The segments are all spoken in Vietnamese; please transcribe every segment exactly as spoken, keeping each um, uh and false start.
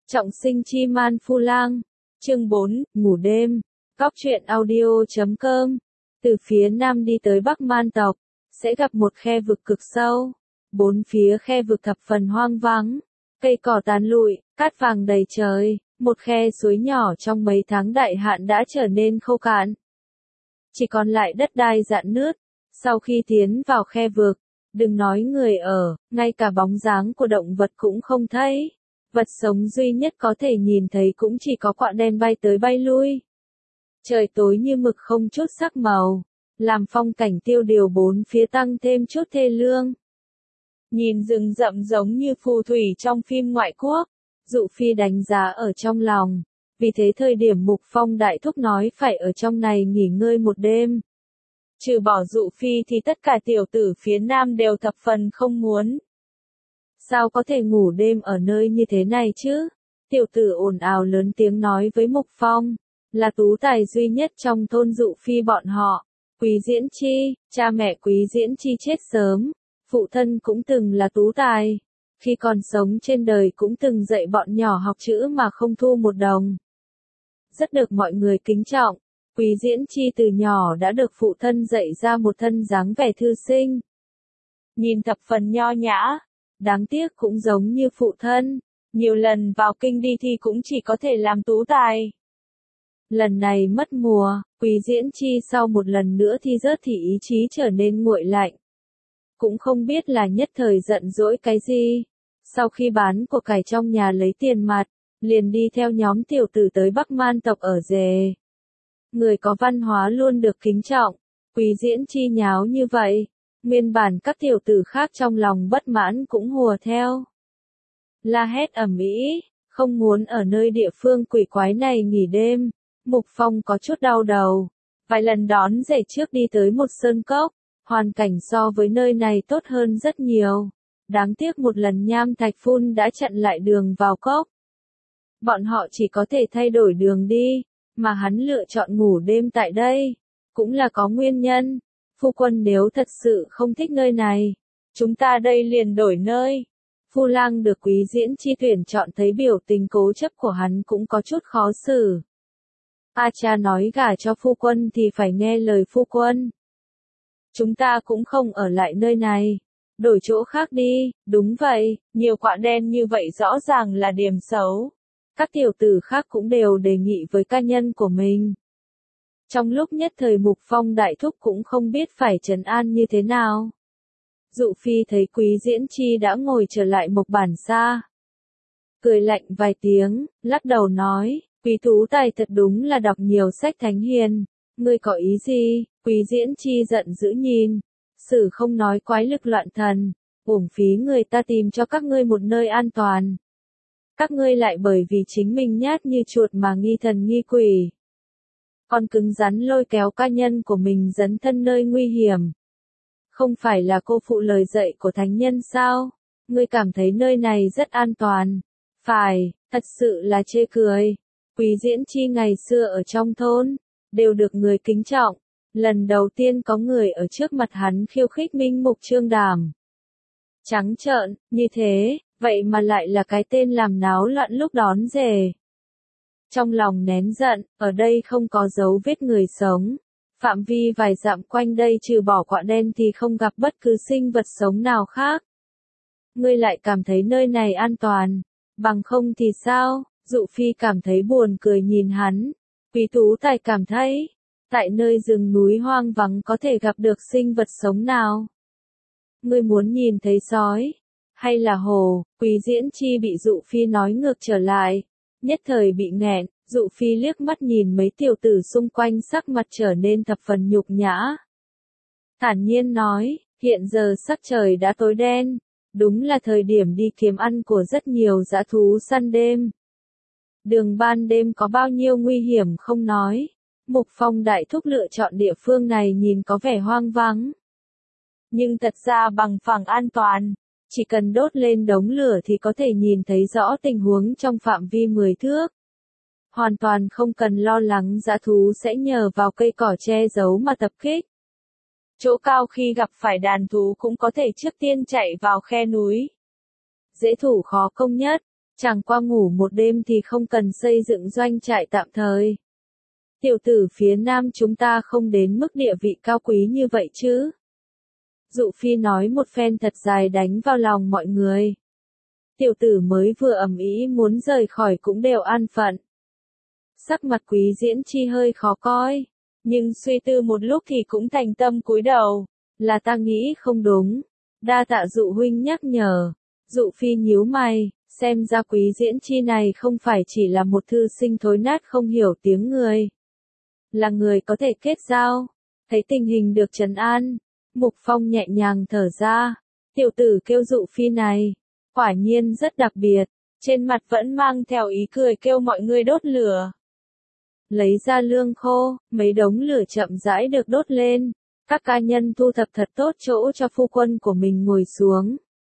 Trọng sinh chi man phu lang. Chương bốn, ngủ đêm. Góc truyện audio chấm com. Từ phía nam đi tới Bắc Man tộc, sẽ gặp một khe vực cực sâu. Bốn phía khe vực thập phần hoang vắng, cây cỏ tàn lụi, cát vàng đầy trời, một khe suối nhỏ trong mấy tháng đại hạn đã trở nên khô cạn. Chỉ còn lại đất đai rạn nứt. Sau khi tiến vào khe vực, đừng nói người ở, ngay cả bóng dáng của động vật cũng không thấy. Vật sống duy nhất có thể nhìn thấy cũng chỉ có quạ đen bay tới bay lui. Trời tối như mực không chút sắc màu, làm phong cảnh tiêu điều bốn phía tăng thêm chút thê lương. Nhìn rừng rậm giống như phù thủy trong phim ngoại quốc, Dụ Phi đánh giá ở trong lòng, vì thế thời điểm Mục Phong đại thúc nói phải ở trong này nghỉ ngơi một đêm. Trừ bỏ Dụ Phi thì tất cả tiểu tử phía nam đều thập phần không muốn. Sao có thể ngủ đêm ở nơi như thế này chứ? Tiểu tử ồn ào lớn tiếng nói với Mục Phong, là tú tài duy nhất trong thôn Dụ Phi bọn họ. Quý Diễn Chi, cha mẹ Quý Diễn Chi chết sớm, phụ thân cũng từng là tú tài. Khi còn sống trên đời cũng từng dạy bọn nhỏ học chữ mà không thu một đồng. Rất được mọi người kính trọng, Quý Diễn Chi từ nhỏ đã được phụ thân dạy ra một thân dáng vẻ thư sinh. Nhìn thập phần nho nhã, đáng tiếc cũng giống như phụ thân, nhiều lần vào kinh đi thi cũng chỉ có thể làm tú tài. Lần này mất mùa, Quý Diễn Chi sau một lần nữa thi rớt thì ý chí trở nên nguội lạnh. Cũng không biết là nhất thời giận dỗi cái gì. Sau khi bán của cải trong nhà lấy tiền mặt, liền đi theo nhóm tiểu tử tới Bắc Man tộc ở Dề. Người có văn hóa luôn được kính trọng, Quý Diễn Chi nháo như vậy, nguyên bản các tiểu tử khác trong lòng bất mãn cũng hùa theo. La hét ầm ĩ, không muốn ở nơi địa phương quỷ quái này nghỉ đêm. Mục Phong có chút đau đầu, vài lần đón rể trước đi tới một sơn cốc, hoàn cảnh so với nơi này tốt hơn rất nhiều. Đáng tiếc một lần nham thạch phun đã chặn lại đường vào cốc. Bọn họ chỉ có thể thay đổi đường đi, mà hắn lựa chọn ngủ đêm tại đây, cũng là có nguyên nhân. Phu quân nếu thật sự không thích nơi này, chúng ta đây liền đổi nơi. Phu lang được Quý Diễn Chi tuyển chọn thấy biểu tình cố chấp của hắn cũng có chút khó xử. A cha nói gả cho phu quân thì phải nghe lời phu quân. Chúng ta cũng không ở lại nơi này, đổi chỗ khác đi. Đúng vậy, nhiều quạ đen như vậy rõ ràng là điểm xấu. Các tiểu tử khác cũng đều đề nghị với ca nhân của mình. Trong lúc nhất thời Mục Phong đại thúc cũng không biết phải trấn an như thế nào. Dụ Phi thấy Quý Diễn Chi đã ngồi trở lại một bản xa, cười lạnh vài tiếng, lắc đầu nói, Quý tú tài thật đúng là đọc nhiều sách thánh hiền. Ngươi có ý gì? Quý Diễn Chi giận dữ nhìn, sử không nói quái lực loạn thần, uổng phí người ta tìm cho các ngươi một nơi an toàn. Các ngươi lại bởi vì chính mình nhát như chuột mà nghi thần nghi quỷ. Còn cứng rắn lôi kéo ca nhân của mình dấn thân nơi nguy hiểm. Không phải là cô phụ lời dạy của thánh nhân sao? Ngươi cảm thấy nơi này rất an toàn. Phải, thật sự là chê cười. Quý Diễn Chi ngày xưa ở trong thôn, đều được người kính trọng. Lần đầu tiên có người ở trước mặt hắn khiêu khích minh mục trương đảm. Trắng trợn, như thế, vậy mà lại là cái tên làm náo loạn lúc đón rể. Trong lòng nén giận, ở đây không có dấu vết người sống. Phạm vi vài dặm quanh đây trừ bỏ quạ đen thì không gặp bất cứ sinh vật sống nào khác. Ngươi lại cảm thấy nơi này an toàn, bằng không thì sao? Dụ Phi cảm thấy buồn cười nhìn hắn. Quý tú tài cảm thấy, tại nơi rừng núi hoang vắng có thể gặp được sinh vật sống nào? Ngươi muốn nhìn thấy sói, hay là hổ? Quý Diễn Chi bị Dụ Phi nói ngược trở lại, nhất thời bị nghẹn. Dụ Phi liếc mắt nhìn mấy tiểu tử xung quanh sắc mặt trở nên thập phần nhục nhã. Thản nhiên nói, hiện giờ sắc trời đã tối đen, đúng là thời điểm đi kiếm ăn của rất nhiều dã thú săn đêm. Đường ban đêm có bao nhiêu nguy hiểm không nói. Mục Phong đại thúc lựa chọn địa phương này nhìn có vẻ hoang vắng. Nhưng thật ra bằng phẳng an toàn, chỉ cần đốt lên đống lửa thì có thể nhìn thấy rõ tình huống trong phạm vi mười thước. Hoàn toàn không cần lo lắng dã thú sẽ nhờ vào cây cỏ che giấu mà tập kích. Chỗ cao khi gặp phải đàn thú cũng có thể trước tiên chạy vào khe núi. Dễ thủ khó công nhất, Chẳng qua ngủ một đêm thì không cần xây dựng doanh trại tạm thời. Tiểu tử phía nam chúng ta không đến mức địa vị cao quý như vậy chứ. Dụ Phi nói một phen thật dài đánh vào lòng mọi người. Tiểu tử mới vừa ầm ĩ muốn rời khỏi cũng đều an phận. Sắc mặt Quý Diễn Chi hơi khó coi, nhưng suy tư một lúc thì cũng thành tâm cúi đầu, là ta nghĩ không đúng. Đa tạ Dụ huynh nhắc nhở. Dụ Phi nhíu mày, xem ra Quý Diễn Chi này không phải chỉ là một thư sinh thối nát không hiểu tiếng người. Là người có thể kết giao. Thấy tình hình được trấn an, Mục Phong nhẹ nhàng thở ra. Tiểu tử kêu Dụ Phi này, quả nhiên rất đặc biệt, trên mặt vẫn mang theo ý cười kêu mọi người đốt lửa. Lấy ra lương khô, mấy đống lửa chậm rãi được đốt lên, các ca nhân thu thập thật tốt chỗ cho phu quân của mình ngồi xuống.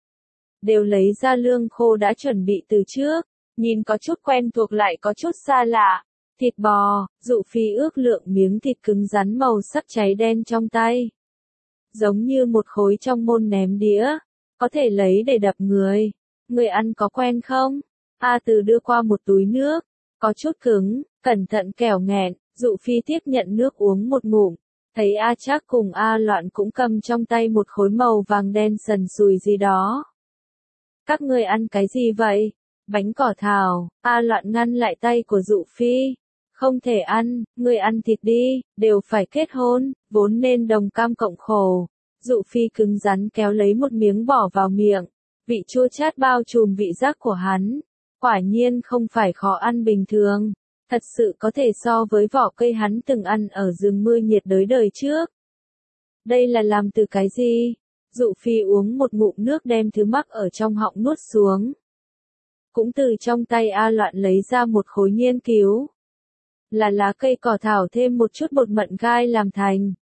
Đều lấy ra lương khô đã chuẩn bị từ trước, nhìn có chút quen thuộc lại có chút xa lạ. Thịt bò, Dụ Phi ước lượng miếng thịt cứng rắn màu sắc cháy đen trong tay. Giống như một khối trong môn ném đĩa, có thể lấy để đập người. Người ăn có quen không? A Từ đưa qua một túi nước, có chút cứng, cẩn thận kẻo nghẹn. Dụ Phi tiếp nhận nước uống một ngụm, thấy A Trác cùng A Loạn cũng cầm trong tay một khối màu vàng đen sần sùi gì đó. Các người ăn cái gì vậy? Bánh cỏ thảo. A Loạn ngăn lại tay của Dụ Phi. Không thể ăn, người ăn thịt đi, đều phải kết hôn, vốn nên đồng cam cộng khổ. Dụ Phi cứng rắn kéo lấy một miếng bỏ vào miệng, vị chua chát bao trùm vị giác của hắn. Quả nhiên không phải khó ăn bình thường, thật sự có thể so với vỏ cây hắn từng ăn ở rừng mưa nhiệt đới đời trước. Đây là làm từ cái gì? Dụ Phi uống một ngụm nước đem thứ mắc ở trong họng nuốt xuống. Cũng từ trong tay A Loạn lấy ra một khối nghiên cứu. Là lá cây cỏ thảo thêm một chút bột mận gai làm thành.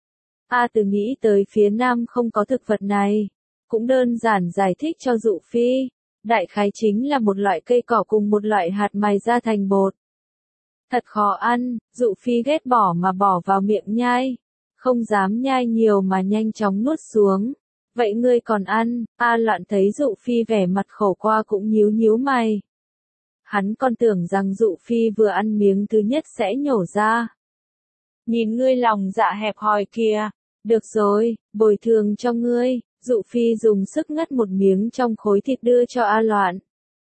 A Từ nghĩ tới phía nam không có thực vật này, cũng đơn giản giải thích cho Dụ Phi. Đại khái chính là một loại cây cỏ cùng một loại hạt mài ra thành bột. Thật khó ăn, Dụ Phi ghét bỏ mà bỏ vào miệng nhai. Không dám nhai nhiều mà nhanh chóng nuốt xuống. Vậy ngươi còn ăn? A Loạn thấy Dụ Phi vẻ mặt khổ qua cũng nhíu nhíu mày. Hắn còn tưởng rằng Dụ Phi vừa ăn miếng thứ nhất sẽ nhổ ra. Nhìn ngươi lòng dạ hẹp hòi kìa. Được rồi, bồi thường cho ngươi. Dụ Phi dùng sức ngắt một miếng trong khối thịt đưa cho A Loạn.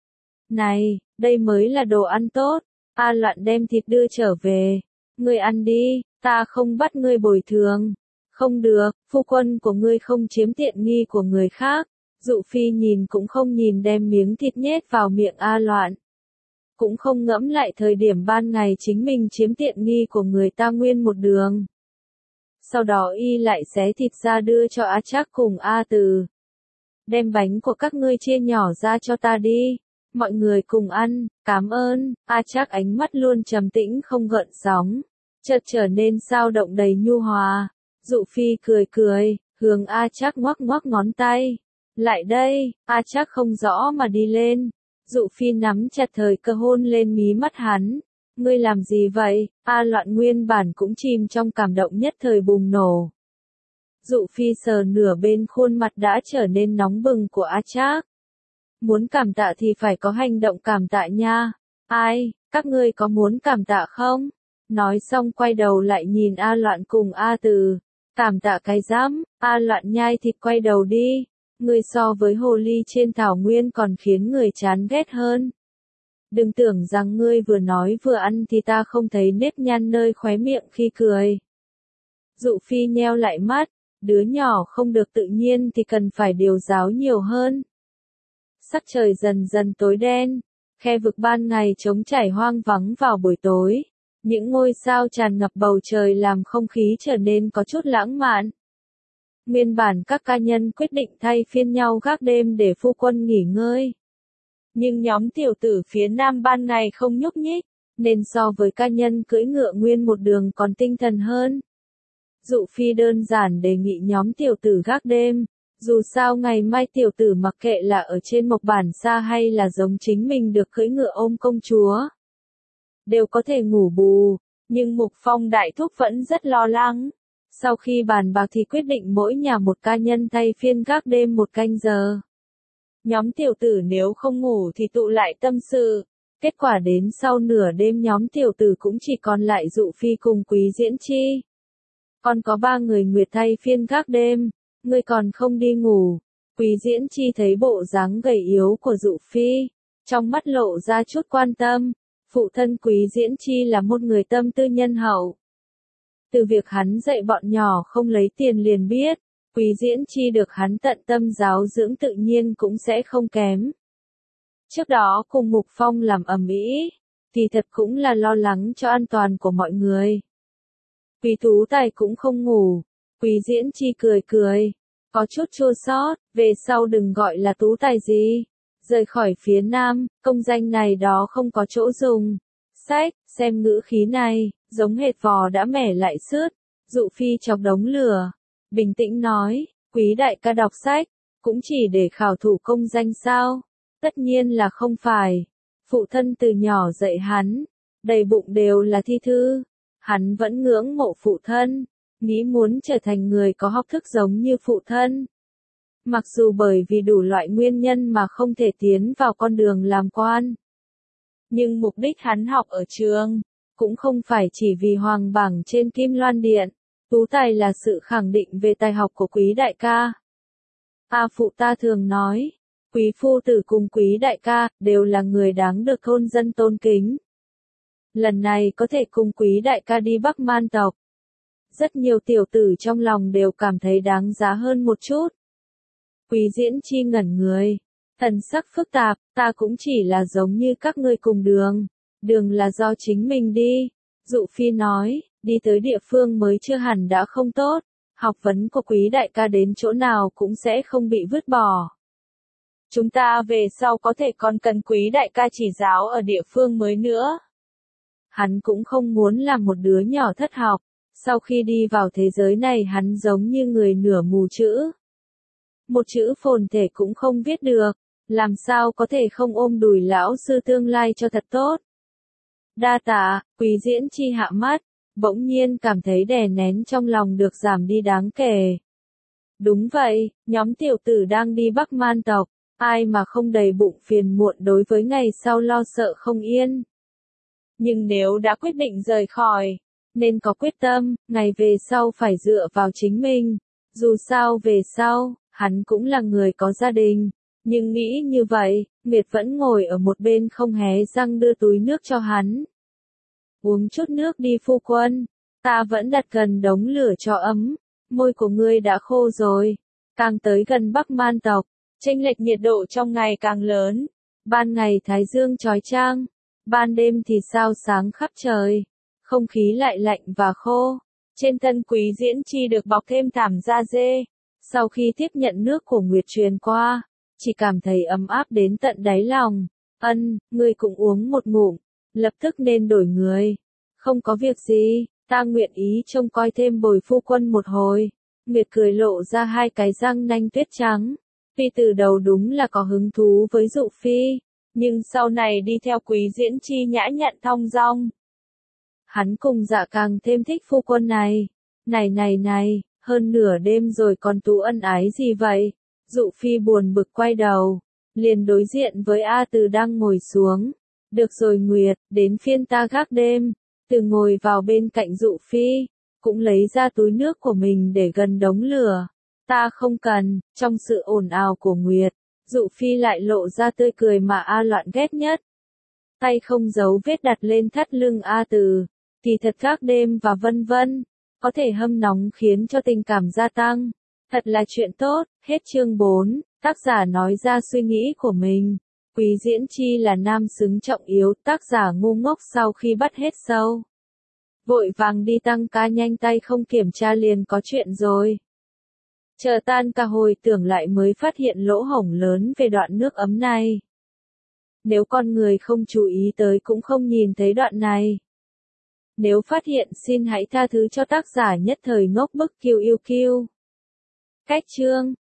Này, đây mới là đồ ăn tốt. A Loạn đem thịt đưa trở về. Ngươi ăn đi, ta không bắt ngươi bồi thường. Không được, phu quân của ngươi không chiếm tiện nghi của người khác. Dụ Phi nhìn cũng không nhìn đem miếng thịt nhét vào miệng A Loạn. Cũng không ngẫm lại thời điểm ban ngày chính mình chiếm tiện nghi của người ta nguyên một đường. Sau đó y lại xé thịt ra đưa cho A Trác cùng A Từ. Đem bánh của các ngươi chia nhỏ ra cho ta đi. Mọi người cùng ăn, cảm ơn. A Trác ánh mắt luôn trầm tĩnh không gợn sóng, chợt trở nên dao động đầy nhu hòa. Dụ Phi cười cười, hướng A Trác ngoắc ngoắc ngón tay. Lại đây, A Trác không rõ mà đi lên. Dụ Phi nắm chặt thời cơ hôn lên mí mắt hắn. Ngươi làm gì vậy? A Loạn nguyên bản cũng chìm trong cảm động nhất thời bùng nổ. Dụ Phi sờ nửa bên khuôn mặt đã trở nên nóng bừng của A Trác. Muốn cảm tạ thì phải có hành động cảm tạ nha. Ai, các ngươi có muốn cảm tạ không? Nói xong quay đầu lại nhìn A Loạn cùng A Từ. Cảm tạ cái dám, A Loạn nhai thịt quay đầu đi. Ngươi so với hồ ly trên thảo nguyên còn khiến người chán ghét hơn. Đừng tưởng rằng ngươi vừa nói vừa ăn thì ta không thấy nếp nhăn nơi khóe miệng khi cười. Dụ Phi nheo lại mắt, đứa nhỏ không được tự nhiên thì cần phải điều giáo nhiều hơn. Sắc trời dần dần tối đen, khe vực ban ngày trống trải hoang vắng vào buổi tối. Những ngôi sao tràn ngập bầu trời làm không khí trở nên có chút lãng mạn. Nguyên bản các ca nhân quyết định thay phiên nhau gác đêm để phu quân nghỉ ngơi. Nhưng nhóm tiểu tử phía nam ban ngày không nhúc nhích, nên so với ca nhân cưỡi ngựa nguyên một đường còn tinh thần hơn. Dụ Phi đơn giản đề nghị nhóm tiểu tử gác đêm, dù sao ngày mai tiểu tử mặc kệ là ở trên Mộc Bản Sa hay là giống chính mình được cưỡi ngựa ôm công chúa, đều có thể ngủ bù, nhưng Mục Phong đại thúc vẫn rất lo lắng. Sau khi bàn bạc thì quyết định mỗi nhà một ca nhân thay phiên gác đêm một canh giờ. Nhóm tiểu tử nếu không ngủ thì tụ lại tâm sự. Kết quả đến sau nửa đêm nhóm tiểu tử cũng chỉ còn lại Dụ Phi cùng Quý Diễn Chi. Còn có ba người Nguyệt thay phiên gác đêm, ngươi còn không đi ngủ. Quý Diễn Chi thấy bộ dáng gầy yếu của Dụ Phi, trong mắt lộ ra chút quan tâm. Phụ thân Quý Diễn Chi là một người tâm tư nhân hậu. Từ việc hắn dạy bọn nhỏ không lấy tiền liền biết, Quý Diễn Chi được hắn tận tâm giáo dưỡng tự nhiên cũng sẽ không kém. Trước đó cùng Mục Phong làm ầm ĩ, thì thật cũng là lo lắng cho an toàn của mọi người. Quý Tú Tài cũng không ngủ, Quý Diễn Chi cười cười, có chút chua xót, về sau đừng gọi là Tú Tài gì. Rời khỏi phía Nam, công danh này đó không có chỗ dùng. Sách, xem ngữ khí này, giống hệt vò đã mẻ lại sứt. Dụ Phi chọc đống lửa, bình tĩnh nói, Quý đại ca đọc sách, cũng chỉ để khảo thủ công danh sao? Tất nhiên là không phải. Phụ thân từ nhỏ dạy hắn, đầy bụng đều là thi thư. Hắn vẫn ngưỡng mộ phụ thân, nghĩ muốn trở thành người có học thức giống như phụ thân. Mặc dù bởi vì đủ loại nguyên nhân mà không thể tiến vào con đường làm quan. Nhưng mục đích hắn học ở trường, cũng không phải chỉ vì hoàng bảng trên Kim Loan Điện. Tú tài là sự khẳng định về tài học của Quý đại ca. A phụ ta thường nói, Quý phu tử cùng Quý đại ca, đều là người đáng được thôn dân tôn kính. Lần này có thể cùng Quý đại ca đi Bắc Man tộc. Rất nhiều tiểu tử trong lòng đều cảm thấy đáng giá hơn một chút. Quý Diễn Chi ngẩn người, thần sắc phức tạp, ta cũng chỉ là giống như các ngươi cùng đường, đường là do chính mình đi. Dụ Phi nói, đi tới địa phương mới chưa hẳn đã không tốt, học vấn của Quý đại ca đến chỗ nào cũng sẽ không bị vứt bỏ. Chúng ta về sau có thể còn cần Quý đại ca chỉ giáo ở địa phương mới nữa. Hắn cũng không muốn làm một đứa nhỏ thất học, sau khi đi vào thế giới này hắn giống như người nửa mù chữ. Một chữ phồn thể cũng không viết được, làm sao có thể không ôm đùi lão sư tương lai cho thật tốt. Đa tạ, Quý Diễn Chi hạ mắt, bỗng nhiên cảm thấy đè nén trong lòng được giảm đi đáng kể. Đúng vậy, nhóm tiểu tử đang đi Bắc Man tộc, ai mà không đầy bụng phiền muộn đối với ngày sau lo sợ không yên. Nhưng nếu đã quyết định rời khỏi, nên có quyết tâm, ngày về sau phải dựa vào chính mình. Dù sao về sau, hắn cũng là người có gia đình. Nhưng nghĩ như vậy, Nguyệt vẫn ngồi ở một bên không hé răng đưa túi nước cho hắn. Uống chút nước đi phu quân, ta vẫn đặt gần đống lửa cho ấm, môi của ngươi đã khô rồi. Càng tới gần Bắc Man tộc, chênh lệch nhiệt độ trong ngày càng lớn. Ban ngày thái dương chói chang, ban đêm thì sao sáng khắp trời. Không khí lại lạnh và khô. Trên thân Quý Diễn Chi được bọc thêm thảm da dê. Sau khi tiếp nhận nước của Nguyệt truyền qua, chỉ cảm thấy ấm áp đến tận đáy lòng. Ân, ngươi cũng uống một ngụm, lập tức nên đổi người. Không có việc gì, ta nguyện ý trông coi thêm bồi phu quân một hồi. Nguyệt cười lộ ra hai cái răng nanh tuyết trắng. Phi từ đầu đúng là có hứng thú với Dụ Phi, nhưng sau này đi theo Quý Diễn Chi nhã nhặn thong dong. Hắn cùng Dạ càng thêm thích phu quân này. Này này này, hơn nửa đêm rồi còn tú ân ái gì vậy? Dụ Phi buồn bực quay đầu, liền đối diện với A Từ đang ngồi xuống. Được rồi Nguyệt, đến phiên ta gác đêm. Từ ngồi vào bên cạnh Dụ Phi, cũng lấy ra túi nước của mình để gần đống lửa. Ta không cần. Trong sự ồn ào của Nguyệt, Dụ Phi lại lộ ra tươi cười mà A Loạn ghét nhất. Tay không giấu vết đặt lên thắt lưng A Từ, thì thật gác đêm và vân vân, có thể hâm nóng khiến cho tình cảm gia tăng. Thật là chuyện tốt. Hết chương bốn, tác giả nói ra suy nghĩ của mình. Quý Diễn Chi là nam xứng trọng yếu, tác giả ngu ngốc sau khi bắt hết sâu. Vội vàng đi tăng ca nhanh tay không kiểm tra liền có chuyện rồi. Chờ tan ca hồi tưởng lại mới phát hiện lỗ hổng lớn về đoạn nước ấm này. Nếu con người không chú ý tới cũng không nhìn thấy đoạn này. Nếu phát hiện xin hãy tha thứ cho tác giả nhất thời ngốc bức kiêu yêu kiêu. Cách chương